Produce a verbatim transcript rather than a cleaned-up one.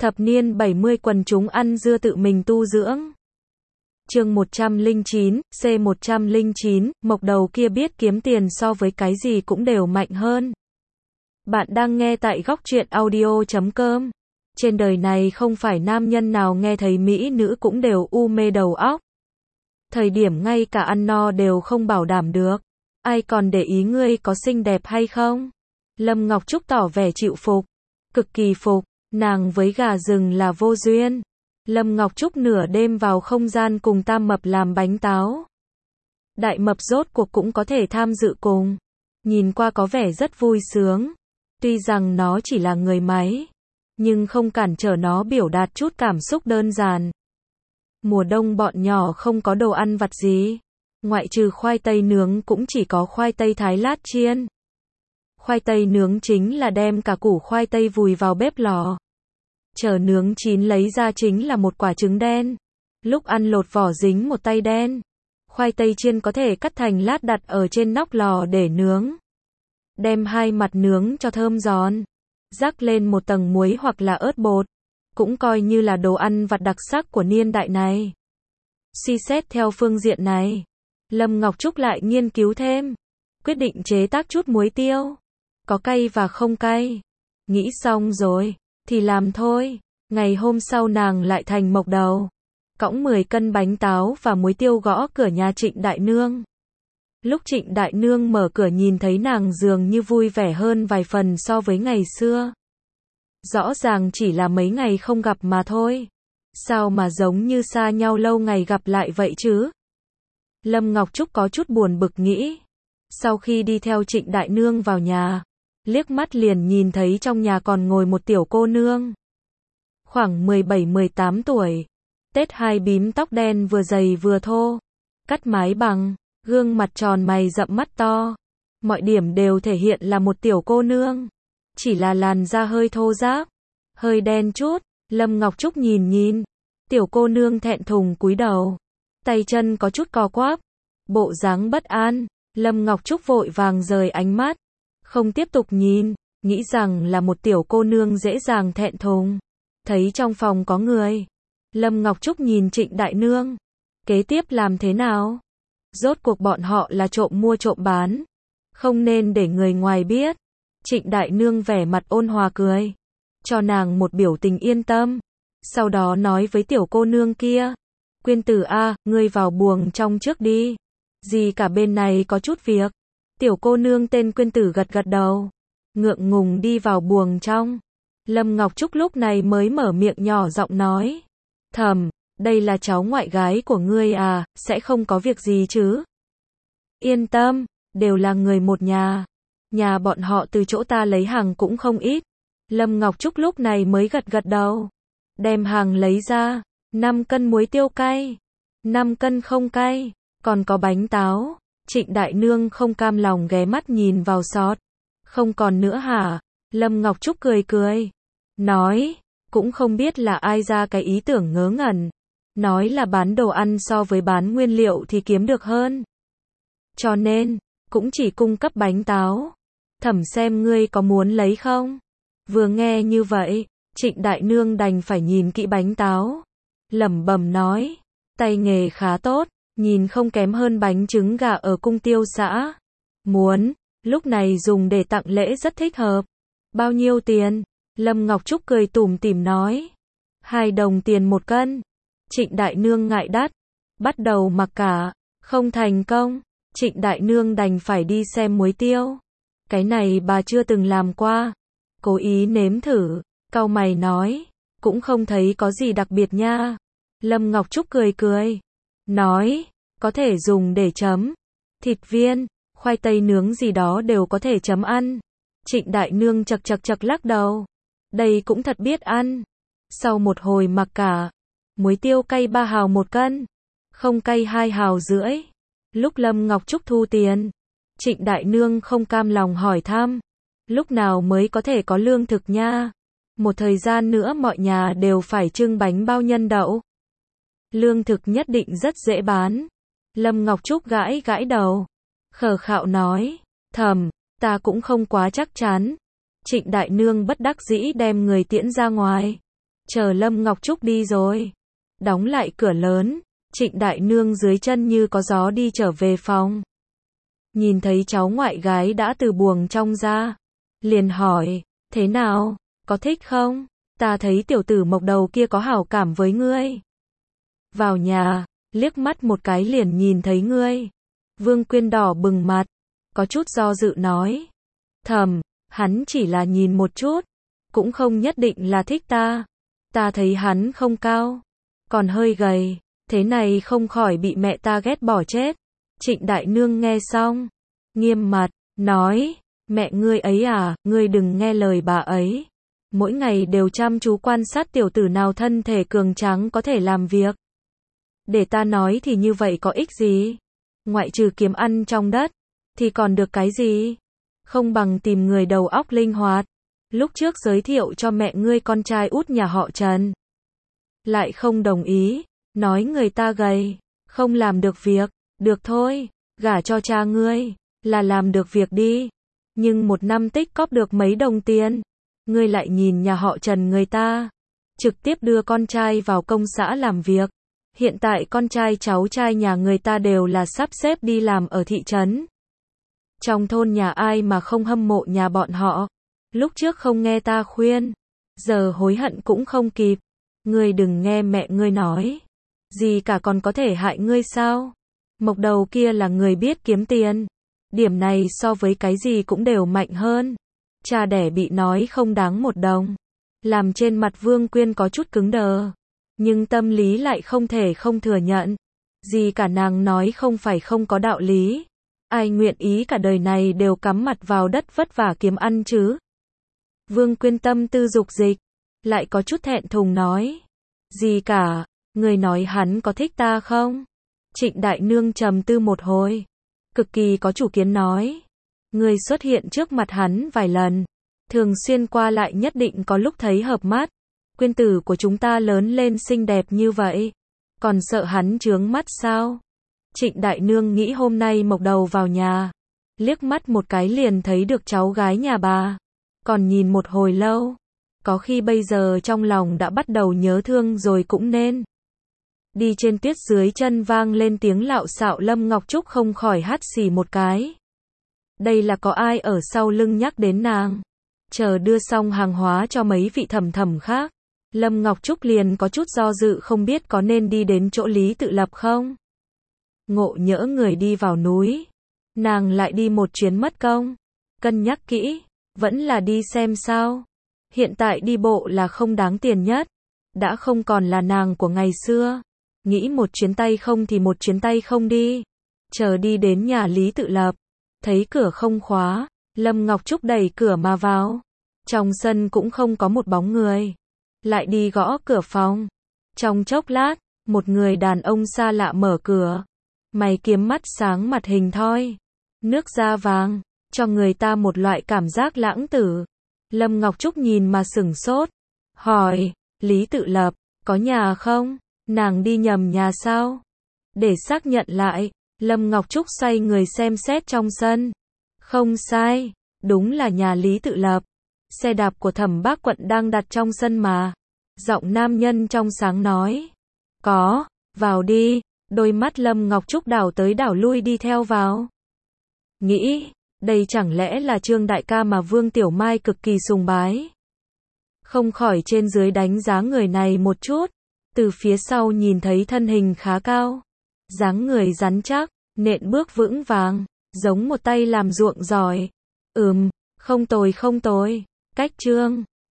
Thập niên bảy mươi quần chúng ăn dưa tự mình tu dưỡng. Chương một trăm lẻ chín, C một trăm lẻ chín, mộc đầu kia biết kiếm tiền so với cái gì cũng đều mạnh hơn. Bạn đang nghe tại góc truyện audio chấm com. Trên đời này không phải nam nhân nào nghe thấy mỹ nữ cũng đều u mê đầu óc. Thời điểm ngay cả ăn no đều không bảo đảm được. Ai còn để ý ngươi có xinh đẹp hay không? Lâm Ngọc Trúc tỏ vẻ chịu phục. Cực kỳ phục, nàng với gà rừng là vô duyên. Lâm Ngọc Trúc nửa đêm vào không gian cùng Tam Mập làm bánh táo. Đại Mập rốt cuộc cũng có thể tham dự cùng. Nhìn qua có vẻ rất vui sướng. Tuy rằng nó chỉ là người máy, nhưng không cản trở nó biểu đạt chút cảm xúc đơn giản. Mùa đông bọn nhỏ không có đồ ăn vặt gì. Ngoại trừ khoai tây nướng cũng chỉ có khoai tây thái lát chiên. Khoai tây nướng chính là đem cả củ khoai tây vùi vào bếp lò. Chờ nướng chín lấy ra chính là một quả trứng đen. Lúc ăn lột vỏ dính một tay đen. Khoai tây chiên có thể cắt thành lát đặt ở trên nóc lò để nướng. Đem hai mặt nướng cho thơm giòn. Rắc lên một tầng muối hoặc là ớt bột. Cũng coi như là đồ ăn vặt đặc sắc của niên đại này. Suy xét theo phương diện này, Lâm Ngọc Trúc lại nghiên cứu thêm. Quyết định chế tác chút muối tiêu. Có cay và không cay. Nghĩ xong rồi, thì làm thôi. Ngày hôm sau nàng lại thành mộc đầu. Cõng mười cân bánh táo và muối tiêu gõ cửa nhà Trịnh Đại Nương. Lúc Trịnh Đại Nương mở cửa nhìn thấy nàng dường như vui vẻ hơn vài phần so với ngày xưa. Rõ ràng chỉ là mấy ngày không gặp mà thôi. Sao mà giống như xa nhau lâu ngày gặp lại vậy chứ? Lâm Ngọc Trúc có chút buồn bực nghĩ. Sau khi đi theo Trịnh Đại Nương vào nhà, liếc mắt liền nhìn thấy trong nhà còn ngồi một tiểu cô nương. Khoảng mười bảy mười tám tuổi. Tết hai bím tóc đen vừa dày vừa thô. Cắt mái bằng, gương mặt tròn mày rậm mắt to. Mọi điểm đều thể hiện là một tiểu cô nương. Chỉ là làn da hơi thô ráp, hơi đen chút. Lâm Ngọc Trúc nhìn nhìn. Tiểu cô nương thẹn thùng cúi đầu. Tay chân có chút co quắp. Bộ dáng bất an. Lâm Ngọc Trúc vội vàng rời ánh mắt. Không tiếp tục nhìn. Nghĩ rằng là một tiểu cô nương dễ dàng thẹn thùng. Thấy trong phòng có người. Lâm Ngọc Trúc nhìn Trịnh Đại Nương. Kế tiếp làm thế nào? Rốt cuộc bọn họ là trộm mua trộm bán. Không nên để người ngoài biết. Trịnh Đại Nương vẻ mặt ôn hòa cười. Cho nàng một biểu tình yên tâm. Sau đó nói với tiểu cô nương kia. Quyên tử a, ngươi vào buồng trong trước đi. Gì cả bên này có chút việc. Tiểu cô nương tên Quyên tử gật gật đầu. Ngượng ngùng đi vào buồng trong. Lâm Ngọc Trúc lúc này mới mở miệng nhỏ giọng nói. Thầm, đây là cháu ngoại gái của ngươi à, sẽ không có việc gì chứ? Yên tâm, đều là người một nhà. Nhà bọn họ từ chỗ ta lấy hàng cũng không ít. Lâm Ngọc Trúc lúc này mới gật gật đầu. Đem hàng lấy ra. năm cân muối tiêu cay. năm cân không cay. Còn có bánh táo. Trịnh Đại Nương không cam lòng ghé mắt nhìn vào sọt. Không còn nữa hả? Lâm Ngọc Trúc cười cười. Nói. Cũng không biết là ai ra cái ý tưởng ngớ ngẩn. Nói là bán đồ ăn so với bán nguyên liệu thì kiếm được hơn. Cho nên, cũng chỉ cung cấp bánh táo. Thẩm xem ngươi có muốn lấy không? Vừa nghe như vậy, Trịnh Đại Nương đành phải nhìn kỹ bánh táo. Lẩm bẩm nói, tay nghề khá tốt, nhìn không kém hơn bánh trứng gà ở cung tiêu xã. Muốn, lúc này dùng để tặng lễ rất thích hợp. Bao nhiêu tiền? Lâm Ngọc Trúc cười tủm tỉm nói. Hai đồng tiền một cân. Trịnh Đại Nương ngại đắt. Bắt đầu mặc cả. Không thành công. Trịnh Đại Nương đành phải đi xem muối tiêu. Cái này bà chưa từng làm qua. Cố ý nếm thử. Cau mày nói. Cũng không thấy có gì đặc biệt nha. Lâm Ngọc Trúc cười cười. Nói. Có thể dùng để chấm. Thịt viên, khoai tây nướng gì đó đều có thể chấm ăn. Trịnh Đại Nương chật chật chật lắc đầu. Đây cũng thật biết ăn. Sau một hồi mặc cả. Muối tiêu cay ba hào một cân. Không cay hai hào rưỡi. Lúc Lâm Ngọc Trúc thu tiền. Trịnh Đại Nương không cam lòng hỏi thăm. Lúc nào mới có thể có lương thực nha? Một thời gian nữa mọi nhà đều phải trưng bánh bao nhân đậu. Lương thực nhất định rất dễ bán. Lâm Ngọc Trúc gãi gãi đầu. Khờ khạo nói. Thầm, ta cũng không quá chắc chắn. Trịnh Đại Nương bất đắc dĩ đem người tiễn ra ngoài. Chờ Lâm Ngọc Trúc đi rồi, đóng lại cửa lớn, Trịnh Đại Nương dưới chân như có gió đi trở về phòng. Nhìn thấy cháu ngoại gái đã từ buồng trong ra, liền hỏi, thế nào, có thích không? Ta thấy tiểu tử mộc đầu kia có hảo cảm với ngươi. Vào nhà, liếc mắt một cái liền nhìn thấy ngươi. Vương Quyên đỏ bừng mặt, có chút do dự nói. Thầm, hắn chỉ là nhìn một chút, cũng không nhất định là thích ta. Ta thấy hắn không cao, còn hơi gầy, thế này không khỏi bị mẹ ta ghét bỏ chết. Trịnh Đại Nương nghe xong, nghiêm mặt, nói, mẹ ngươi ấy à, ngươi đừng nghe lời bà ấy. Mỗi ngày đều chăm chú quan sát tiểu tử nào thân thể cường tráng có thể làm việc. Để ta nói thì như vậy có ích gì? Ngoại trừ kiếm ăn trong đất, thì còn được cái gì? Không bằng tìm người đầu óc linh hoạt. Lúc trước giới thiệu cho mẹ ngươi con trai út nhà họ Trần. Lại không đồng ý, nói người ta gầy, không làm được việc, được thôi, gả cho cha ngươi, là làm được việc đi. Nhưng một năm tích cóp được mấy đồng tiền, ngươi lại nhìn nhà họ Trần người ta, trực tiếp đưa con trai vào công xã làm việc. Hiện tại con trai cháu trai nhà người ta đều là sắp xếp đi làm ở thị trấn. Trong thôn nhà ai mà không hâm mộ nhà bọn họ. Lúc trước không nghe ta khuyên, giờ hối hận cũng không kịp. Ngươi đừng nghe mẹ ngươi nói gì cả, còn có thể hại ngươi sao? Mộc đầu kia là người biết kiếm tiền, điểm này so với cái gì cũng đều mạnh hơn. Cha đẻ bị nói không đáng một đồng, làm trên mặt Vương Quyên có chút cứng đờ, nhưng tâm lý lại không thể không thừa nhận. Gì cả nàng nói không phải không có đạo lý. Ai nguyện ý cả đời này đều cắm mặt vào đất vất vả kiếm ăn chứ? Vương Quyên tâm tư dục dịch, lại có chút thẹn thùng nói. Gì cả, người nói hắn có thích ta không? Trịnh Đại Nương trầm tư một hồi, cực kỳ có chủ kiến nói. Người xuất hiện trước mặt hắn vài lần, thường xuyên qua lại nhất định có lúc thấy hợp mắt. Quyên tử của chúng ta lớn lên xinh đẹp như vậy, còn sợ hắn chướng mắt sao? Trịnh Đại Nương nghĩ hôm nay Mộc đầu vào nhà, liếc mắt một cái liền thấy được cháu gái nhà bà, còn nhìn một hồi lâu, có khi bây giờ trong lòng đã bắt đầu nhớ thương rồi cũng nên. Đi trên tuyết dưới chân vang lên tiếng lạo xạo, Lâm Ngọc Trúc không khỏi hắt xì một cái. Đây là có ai ở sau lưng nhắc đến nàng? Chờ đưa xong hàng hóa cho mấy vị thẩm thẩm khác, Lâm Ngọc Trúc liền có chút do dự không biết có nên đi đến chỗ Lý Tự Lập không. Ngộ nhỡ người đi vào núi, nàng lại đi một chuyến mất công. Cân nhắc kỹ, vẫn là đi xem sao. Hiện tại đi bộ là không đáng tiền nhất, đã không còn là nàng của ngày xưa. Nghĩ một chuyến tay không thì một chuyến tay không đi. Chờ đi đến nhà Lý Tự Lập, thấy cửa không khóa, Lâm Ngọc Trúc đẩy cửa mà vào. Trong sân cũng không có một bóng người. Lại đi gõ cửa phòng. Trong chốc lát, một người đàn ông xa lạ mở cửa. Mày kiếm mắt sáng, mặt hình thoi, nước da vàng, cho người ta một loại cảm giác lãng tử. Lâm Ngọc Trúc nhìn mà sửng sốt, hỏi, Lý Tự Lập, có nhà không? Nàng đi nhầm nhà sao? Để xác nhận lại, Lâm Ngọc Trúc xoay người xem xét trong sân. Không sai, đúng là nhà Lý Tự Lập. Xe đạp của Thẩm Bác Quận đang đặt trong sân mà. Giọng nam nhân trong sáng nói. Có, vào đi. Đôi mắt Lâm Ngọc Trúc đảo tới đảo lui đi theo vào. Nghĩ, đây chẳng lẽ là Trương đại ca mà Vương Tiểu Mai cực kỳ sùng bái. Không khỏi trên dưới đánh giá người này một chút. Từ phía sau nhìn thấy thân hình khá cao, dáng người rắn chắc, nện bước vững vàng, giống một tay làm ruộng giỏi. Ừm, không tồi không tồi, cách Trương